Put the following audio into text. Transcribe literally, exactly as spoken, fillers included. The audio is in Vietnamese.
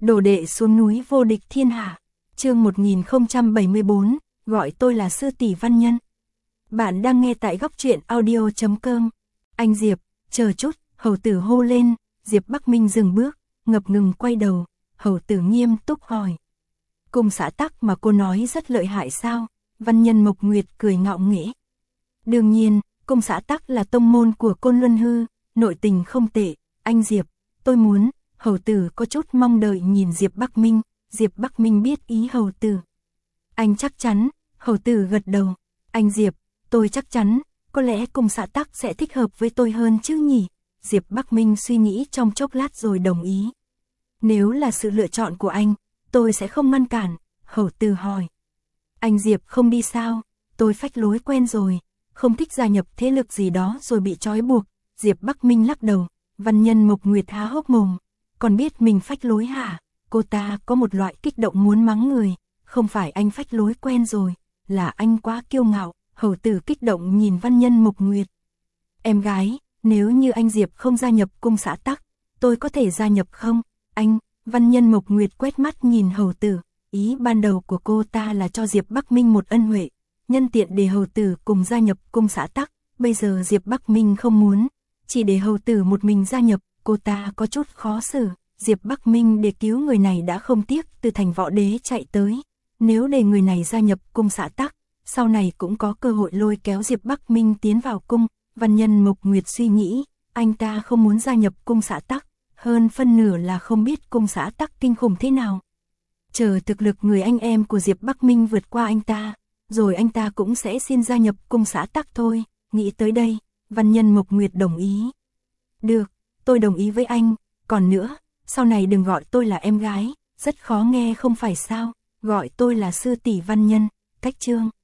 Đồ đệ xuống núi vô địch thiên hạ. Chương một nghìn không trăm bảy mươi bốn, gọi tôi là sư tỷ Văn Nhân. Bạn đang nghe tại góc truyện audio chấm com. Anh Diệp, chờ chút, hầu tử hô lên. Diệp Bắc Minh dừng bước, ngập ngừng quay đầu. Hầu tử nghiêm túc hỏi. Cung xã tắc mà cô nói rất lợi hại sao? Văn Nhân Mộc Nguyệt cười ngạo nghễ. Đương nhiên, cung xã tắc là tông môn của Côn Luân Hư, nội tình không tệ. Anh Diệp, tôi muốn. Hầu tử có chút mong đợi nhìn Diệp Bắc Minh. Diệp Bắc Minh biết ý hầu tử. Anh chắc chắn. Hầu tử gật đầu. Anh Diệp, tôi chắc chắn. Có lẽ cung xã tắc sẽ thích hợp với tôi hơn chứ nhỉ? Diệp Bắc Minh suy nghĩ trong chốc lát rồi đồng ý. Nếu là sự lựa chọn của anh, tôi sẽ không ngăn cản. Hầu tử hỏi. Anh Diệp không đi sao? Tôi phách lối quen rồi. Không thích gia nhập thế lực gì đó rồi bị trói buộc. Diệp Bắc Minh lắc đầu. Văn Nhân Mộc Nguyệt há hốc mồm. Còn biết mình phách lối hả? Cô ta có một loại kích động muốn mắng người. Không phải anh phách lối quen rồi, là anh quá kiêu ngạo. Hầu tử kích động nhìn Văn Nhân Mộc Nguyệt. Em gái, nếu như anh Diệp không gia nhập cung xã tắc, tôi có thể gia nhập không? Anh, Văn Nhân Mộc Nguyệt quét mắt nhìn hầu tử. Ý ban đầu của cô ta là cho Diệp Bắc Minh một ân huệ, nhân tiện để hầu tử cùng gia nhập cung xã tắc. Bây giờ Diệp Bắc Minh không muốn, chỉ để hầu tử một mình gia nhập. Cô ta có chút khó xử. Diệp Bắc Minh để cứu người này đã không tiếc từ thành Võ Đế chạy tới. Nếu để người này gia nhập cung xã tắc, sau này cũng có cơ hội lôi kéo Diệp Bắc Minh tiến vào cung. Văn Nhân Mộc Nguyệt suy nghĩ, anh ta không muốn gia nhập cung xã tắc, hơn phân nửa là không biết cung xã tắc kinh khủng thế nào. Chờ thực lực người anh em của Diệp Bắc Minh vượt qua anh ta, rồi anh ta cũng sẽ xin gia nhập cung xã tắc thôi. Nghĩ tới đây, Văn Nhân Mộc Nguyệt đồng ý. Được, tôi đồng ý với anh. Còn nữa, sau này đừng gọi tôi là em gái, rất khó nghe không phải sao? Gọi tôi là sư tỷ Văn Nhân. Cách chương.